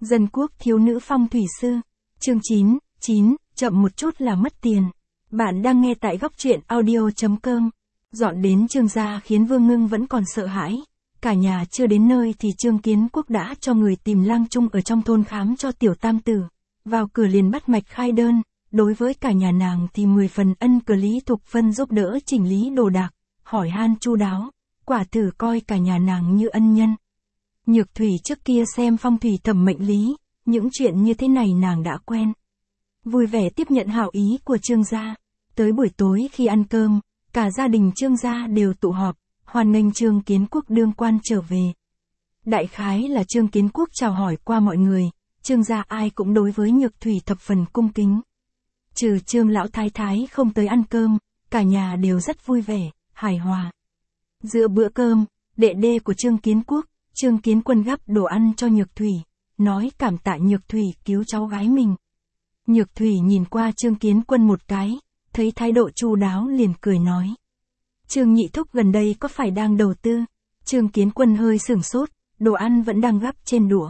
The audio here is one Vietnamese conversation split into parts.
Dân quốc thiếu nữ phong thủy sư. Chương 9, chậm một chút là mất tiền. Bạn đang nghe tại góc truyện audio.com. Dọn đến Trương gia khiến Vương Ngưng vẫn còn sợ hãi. Cả nhà chưa đến nơi thì Trương Kiến Quốc đã cho người tìm lang trung ở trong thôn khám cho tiểu tam tử. Vào cửa liền bắt mạch khai đơn. Đối với cả nhà nàng thì 10 phần ân cờ Lý Thục Phân giúp đỡ chỉnh lý đồ đạc, hỏi han chu đáo. Quả thử coi cả nhà nàng như ân nhân. Nhược Thủy trước kia xem phong thủy thẩm mệnh lý, những chuyện như thế này nàng đã quen. Vui vẻ tiếp nhận hảo ý của Trương gia. Tới buổi tối khi ăn cơm, cả gia đình Trương gia đều tụ họp, hoan nghênh Trương Kiến Quốc đương quan trở về. Đại khái là Trương Kiến Quốc chào hỏi qua mọi người, Trương gia ai cũng đối với Nhược Thủy thập phần cung kính. Trừ Trương lão thái thái không tới ăn cơm, cả nhà đều rất vui vẻ, hài hòa. Giữa bữa cơm, đệ đê của Trương Kiến Quốc, Trương Kiến Quân gắp đồ ăn cho Nhược Thủy, nói cảm tạ Nhược Thủy cứu cháu gái mình. Nhược Thủy nhìn qua Trương Kiến Quân một cái, thấy thái độ chu đáo liền cười nói. Trương nhị thúc gần đây có phải đang đầu tư? Trương Kiến Quân hơi sửng sốt, đồ ăn vẫn đang gắp trên đũa.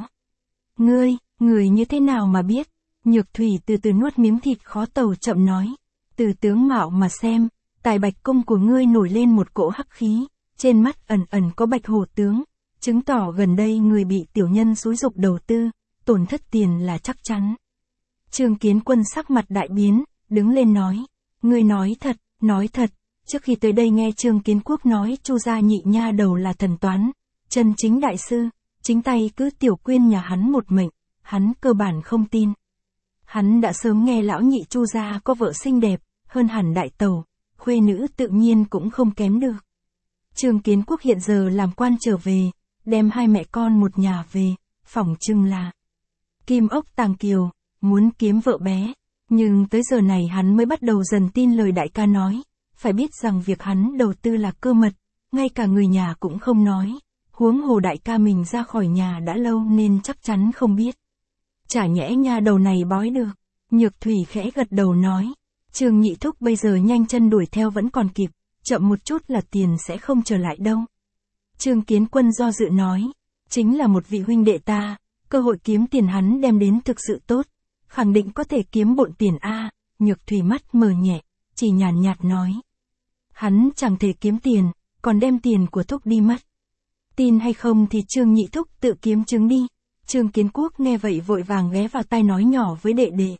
Người như thế nào mà biết? Nhược Thủy từ từ nuốt miếng thịt khó tầu chậm nói. Từ tướng mạo mà xem, tài bạch cung của ngươi nổi lên một cỗ hắc khí, trên mắt ẩn ẩn có bạch hổ tướng, chứng tỏ gần đây người bị tiểu nhân xúi giục đầu tư, tổn thất tiền là chắc chắn. Trương Kiến Quân sắc mặt đại biến, đứng lên nói. Ngươi nói thật, trước khi tới đây nghe Trương Kiến Quốc nói Chu gia nhị nha đầu là thần toán, chân chính đại sư, chính tay cứ tiểu quyên nhà hắn một mệnh, hắn cơ bản không tin. Hắn đã sớm nghe lão nhị Chu gia có vợ xinh đẹp, hơn hẳn đại tẩu, khuê nữ tự nhiên cũng không kém được. Trương Kiến Quốc hiện giờ làm quan trở về, đem hai mẹ con một nhà về, phỏng chừng là kim ốc tàng kiều, muốn kiếm vợ bé. Nhưng tới giờ này hắn mới bắt đầu dần tin lời đại ca nói, phải biết rằng việc hắn đầu tư là cơ mật, ngay cả người nhà cũng không nói, huống hồ đại ca mình ra khỏi nhà đã lâu nên chắc chắn không biết. Chả nhẽ nha đầu này bói được. Nhược Thủy khẽ gật đầu nói, Trương nhị thúc bây giờ nhanh chân đuổi theo vẫn còn kịp, chậm một chút là tiền sẽ không trở lại đâu. Trương Kiến Quân do dự nói, chính là một vị huynh đệ ta, cơ hội kiếm tiền hắn đem đến thực sự tốt, khẳng định có thể kiếm bộn tiền a. Nhược Thủy mắt mờ nhẹ, chỉ nhàn nhạt nói, hắn chẳng thể kiếm tiền, còn đem tiền của thúc đi mất. Tin hay không thì Trương nhị thúc tự kiếm chứng đi. Trương Kiến Quốc nghe vậy vội vàng ghé vào tai nói nhỏ với đệ đệ.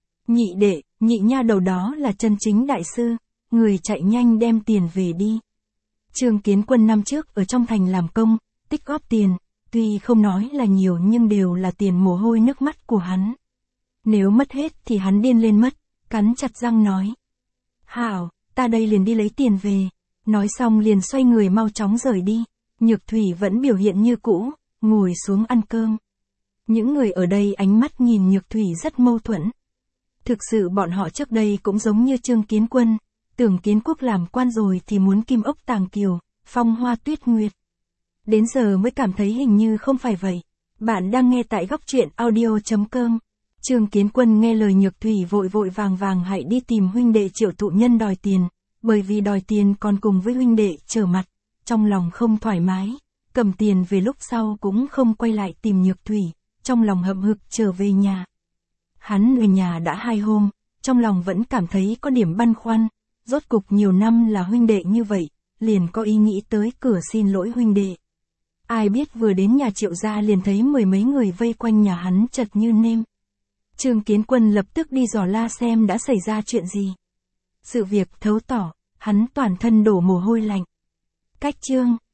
Nhị nha đầu đó là chân chính đại sư, người chạy nhanh đem tiền về đi. Trương Kiến Quân năm trước ở trong thành làm công, tích góp tiền, tuy không nói là nhiều nhưng đều là tiền mồ hôi nước mắt của hắn. Nếu mất hết thì hắn điên lên mất, cắn chặt răng nói. Hảo, ta đây liền đi lấy tiền về. Nói xong liền xoay người mau chóng rời đi. Nhược Thủy vẫn biểu hiện như cũ, ngồi xuống ăn cơm. Những người ở đây ánh mắt nhìn Nhược Thủy rất mâu thuẫn. Thực sự bọn họ trước đây cũng giống như Trương Kiến Quân, tưởng Kiến Quốc làm quan rồi thì muốn kim ốc tàng kiều, phong hoa tuyết nguyệt. Đến giờ mới cảm thấy hình như không phải vậy. Bạn đang nghe tại góc truyện audio.com. Trương Kiến Quân nghe lời Nhược Thủy vội vàng hãy đi tìm huynh đệ Triệu Thụ Nhân đòi tiền, bởi vì đòi tiền còn cùng với huynh đệ trở mặt, trong lòng không thoải mái, cầm tiền về lúc sau cũng không quay lại tìm Nhược Thủy, trong lòng hậm hực trở về nhà. Hắn về nhà đã 2 hôm, trong lòng vẫn cảm thấy có điểm băn khoăn, rốt cục nhiều năm là huynh đệ như vậy, liền có ý nghĩ tới cửa xin lỗi huynh đệ. Ai biết vừa đến nhà Triệu gia liền thấy 10 mấy người vây quanh nhà hắn chật như nêm. Trương Kiến Quân lập tức đi dò la xem đã xảy ra chuyện gì. Sự việc thấu tỏ, hắn toàn thân đổ mồ hôi lạnh. Cách chương